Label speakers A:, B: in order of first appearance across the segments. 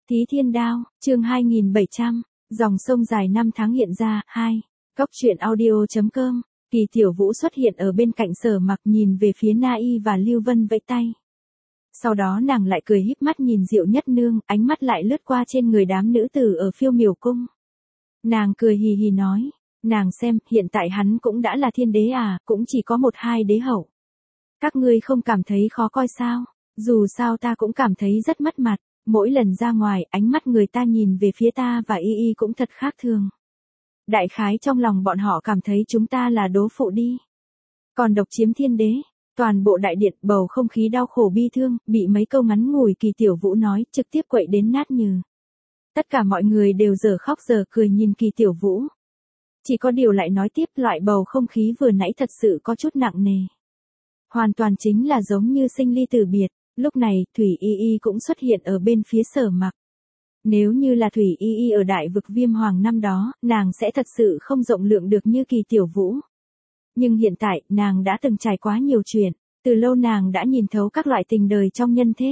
A: Thí Thiên Đao, chương 2700, dòng sông dài năm tháng hiện ra, 2. Cốc truyện audio.com, Kỳ Tiểu Vũ xuất hiện ở bên cạnh Sở Mặc nhìn về phía Na Y và Lưu Vân vẫy tay. Sau đó nàng lại cười híp mắt nhìn Diệu Nhất Nương, ánh mắt lại lướt qua trên người đám nữ tử ở Phiêu Miểu Cung. Nàng cười hì hì nói, nàng xem, hiện tại hắn cũng đã là thiên đế à, cũng chỉ có một hai đế hậu. Các ngươi không cảm thấy khó coi sao? Dù sao ta cũng cảm thấy rất mất mặt. Mỗi lần ra ngoài, ánh mắt người ta nhìn về phía ta và Y Y cũng thật khác thường. Đại khái trong lòng bọn họ cảm thấy chúng ta là đố phụ đi. Còn độc chiếm thiên đế, toàn bộ đại điện bầu không khí đau khổ bi thương, bị mấy câu ngắn ngủi Kỳ Tiểu Vũ nói, trực tiếp quậy đến nát nhừ. Tất cả mọi người đều dở khóc dở cười nhìn Kỳ Tiểu Vũ. Chỉ có điều lại nói tiếp, loại bầu không khí vừa nãy thật sự có chút nặng nề. Hoàn toàn chính là giống như sinh ly tử biệt. Lúc này, Thủy Y Y cũng xuất hiện ở bên phía Sở Mặc. Nếu như là Thủy Y Y ở đại vực Viêm Hoàng năm đó, nàng sẽ thật sự không rộng lượng được như Kỳ Tiểu Vũ. Nhưng hiện tại, nàng đã từng trải quá nhiều chuyện, từ lâu nàng đã nhìn thấu các loại tình đời trong nhân thế.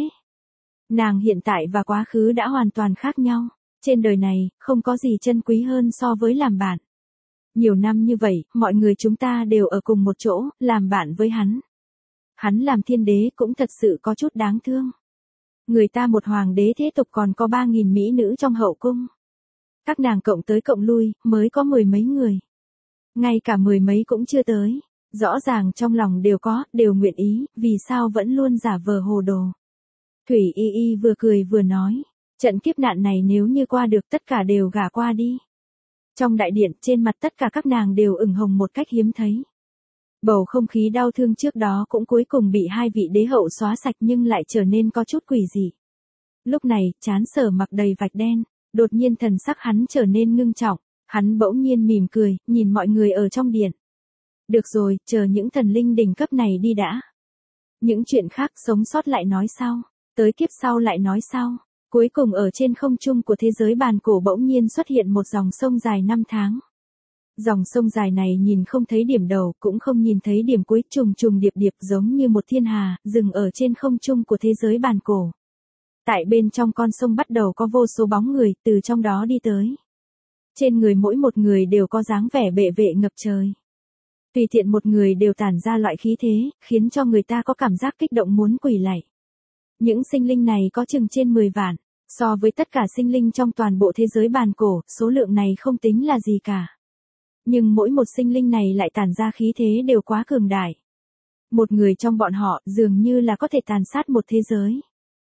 A: Nàng hiện tại và quá khứ đã hoàn toàn khác nhau. Trên đời này, không có gì chân quý hơn so với làm bạn. Nhiều năm như vậy, mọi người chúng ta đều ở cùng một chỗ, làm bạn với hắn. Hắn làm thiên đế cũng thật sự có chút đáng thương. Người ta một hoàng đế thế tục còn có 3.000 mỹ nữ trong hậu cung. Các nàng cộng tới cộng lui, mới có 10 mấy người. Ngay cả 10 mấy cũng chưa tới. Rõ ràng trong lòng đều nguyện ý, vì sao vẫn luôn giả vờ hồ đồ. Thủy Y Y vừa cười vừa nói, trận kiếp nạn này nếu như qua được tất cả đều gả qua đi. Trong đại điện, trên mặt tất cả các nàng đều ửng hồng một cách hiếm thấy. Bầu không khí đau thương trước đó cũng cuối cùng bị hai vị đế hậu xóa sạch nhưng lại trở nên có chút quỷ dị. Lúc này, trán Sở Mặc đầy vạch đen, đột nhiên thần sắc hắn trở nên ngưng trọng, hắn bỗng nhiên mỉm cười, nhìn mọi người ở trong điện. Được rồi, chờ những thần linh đỉnh cấp này đi đã. Những chuyện khác sống sót lại nói sau, tới kiếp sau lại nói sau. Cuối cùng ở trên không trung của thế giới bàn cổ bỗng nhiên xuất hiện một dòng sông dài 5 tháng. Dòng sông dài này nhìn không thấy điểm đầu, cũng không nhìn thấy điểm cuối, trùng trùng điệp điệp giống như một thiên hà, dừng ở trên không trung của thế giới bàn cổ. Tại bên trong con sông bắt đầu có vô số bóng người, từ trong đó đi tới. Trên người mỗi một người đều có dáng vẻ bệ vệ ngập trời. Tùy tiện một người đều tản ra loại khí thế, khiến cho người ta có cảm giác kích động muốn quỳ lạy. Những sinh linh này có chừng trên 10 vạn, so với tất cả sinh linh trong toàn bộ thế giới bàn cổ, số lượng này không tính là gì cả. Nhưng mỗi một sinh linh này lại tản ra khí thế đều quá cường đại. Một người trong bọn họ dường như là có thể tàn sát một thế giới.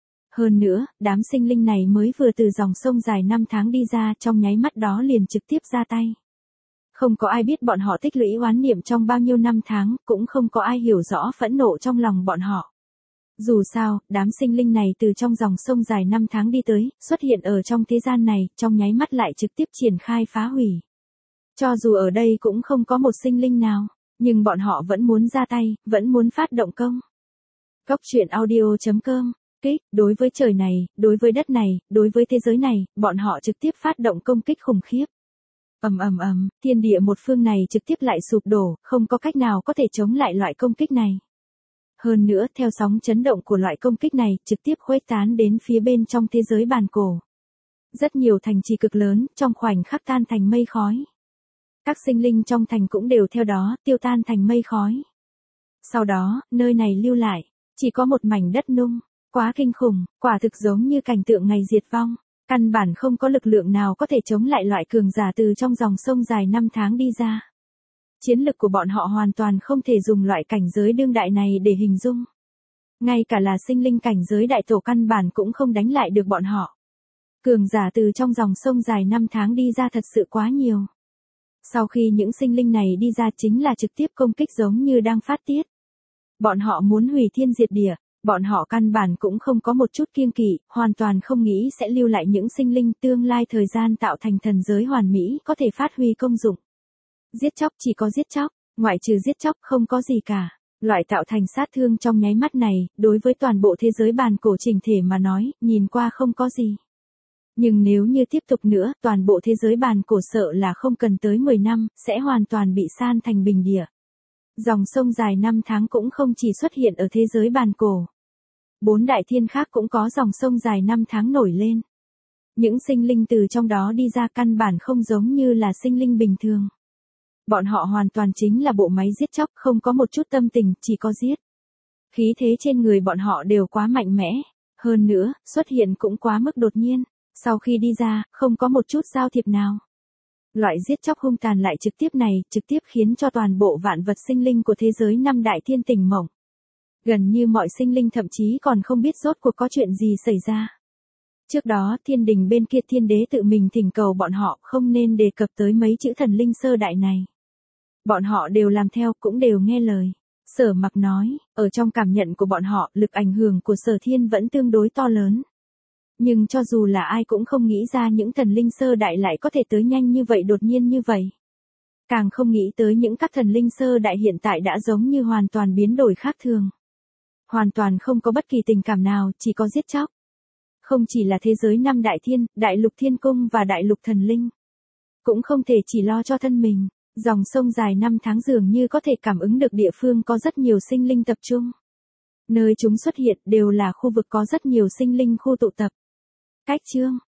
A: Hơn nữa, đám sinh linh này mới vừa từ dòng sông dài 5 tháng đi ra, trong nháy mắt đó liền trực tiếp ra tay. Không có ai biết bọn họ tích lũy oán niệm trong bao nhiêu năm tháng, cũng không có ai hiểu rõ phẫn nộ trong lòng bọn họ. Dù sao, đám sinh linh này từ trong dòng sông dài 5 tháng đi tới, xuất hiện ở trong thế gian này, trong nháy mắt lại trực tiếp triển khai phá hủy. Cho dù ở đây cũng không có một sinh linh nào, nhưng bọn họ vẫn muốn ra tay, vẫn muốn phát động công. Cốc truyện audio.com, kích, đối với trời này, đối với đất này, đối với thế giới này, bọn họ trực tiếp phát động công kích khủng khiếp. Thiên địa một phương này trực tiếp lại sụp đổ, không có cách nào có thể chống lại loại công kích này. Hơn nữa, theo sóng chấn động của loại công kích này, trực tiếp khuếch tán đến phía bên trong thế giới bàn cổ. Rất nhiều thành trì cực lớn, trong khoảnh khắc tan thành mây khói. Các sinh linh trong thành cũng đều theo đó, tiêu tan thành mây khói. Sau đó, nơi này lưu lại, chỉ có một mảnh đất nung, quá kinh khủng, quả thực giống như cảnh tượng ngày diệt vong. Căn bản không có lực lượng nào có thể chống lại loại cường giả từ trong dòng sông dài 5 tháng đi ra. Chiến lực của bọn họ hoàn toàn không thể dùng loại cảnh giới đương đại này để hình dung. Ngay cả là sinh linh cảnh giới đại tổ căn bản cũng không đánh lại được bọn họ. Cường giả từ trong dòng sông dài 5 tháng đi ra thật sự quá nhiều. Sau khi những sinh linh này đi ra chính là trực tiếp công kích giống như đang phát tiết. Bọn họ muốn hủy thiên diệt địa, bọn họ căn bản cũng không có một chút kiêng kỵ, hoàn toàn không nghĩ sẽ lưu lại những sinh linh tương lai thời gian tạo thành thần giới hoàn mỹ có thể phát huy công dụng. Giết chóc chỉ có giết chóc, ngoại trừ giết chóc không có gì cả. Loại tạo thành sát thương trong nháy mắt này, đối với toàn bộ thế giới bàn cổ chỉnh thể mà nói, nhìn qua không có gì. Nhưng nếu như tiếp tục nữa, toàn bộ thế giới bàn cổ sợ là không cần tới 10 năm, sẽ hoàn toàn bị san thành bình địa. Dòng sông dài 5 tháng cũng không chỉ xuất hiện ở thế giới bàn cổ. 4 đại thiên khác cũng có dòng sông dài 5 tháng nổi lên. Những sinh linh từ trong đó đi ra căn bản không giống như là sinh linh bình thường. Bọn họ hoàn toàn chính là bộ máy giết chóc, không có một chút tâm tình, chỉ có giết. Khí thế trên người bọn họ đều quá mạnh mẽ, hơn nữa, xuất hiện cũng quá mức đột nhiên, sau khi đi ra, không có một chút giao thiệp nào. Loại giết chóc hung tàn lại trực tiếp này, trực tiếp khiến cho toàn bộ vạn vật sinh linh của thế giới năm đại thiên tỉnh mộng. Gần như mọi sinh linh thậm chí còn không biết rốt cuộc có chuyện gì xảy ra. Trước đó thiên đình bên kia thiên đế tự mình thỉnh cầu bọn họ không nên đề cập tới mấy chữ thần linh sơ đại này. Bọn họ đều làm theo, cũng đều nghe lời. Sở Mặc nói, ở trong cảm nhận của bọn họ, lực ảnh hưởng của Sở Thiên vẫn tương đối to lớn. Nhưng cho dù là ai cũng không nghĩ ra những thần linh sơ đại lại có thể tới nhanh như vậy, đột nhiên như vậy. Càng không nghĩ tới những các thần linh sơ đại hiện tại đã giống như hoàn toàn biến đổi khác thường. Hoàn toàn không có bất kỳ tình cảm nào, chỉ có giết chóc. Không chỉ là thế giới năm đại thiên, đại lục thiên cung và đại lục thần linh. Cũng không thể chỉ lo cho thân mình. Dòng sông dài 5 tháng dường như có thể cảm ứng được địa phương có rất nhiều sinh linh tập trung. Nơi chúng xuất hiện đều là khu vực có rất nhiều sinh linh khu tụ tập. Cách chương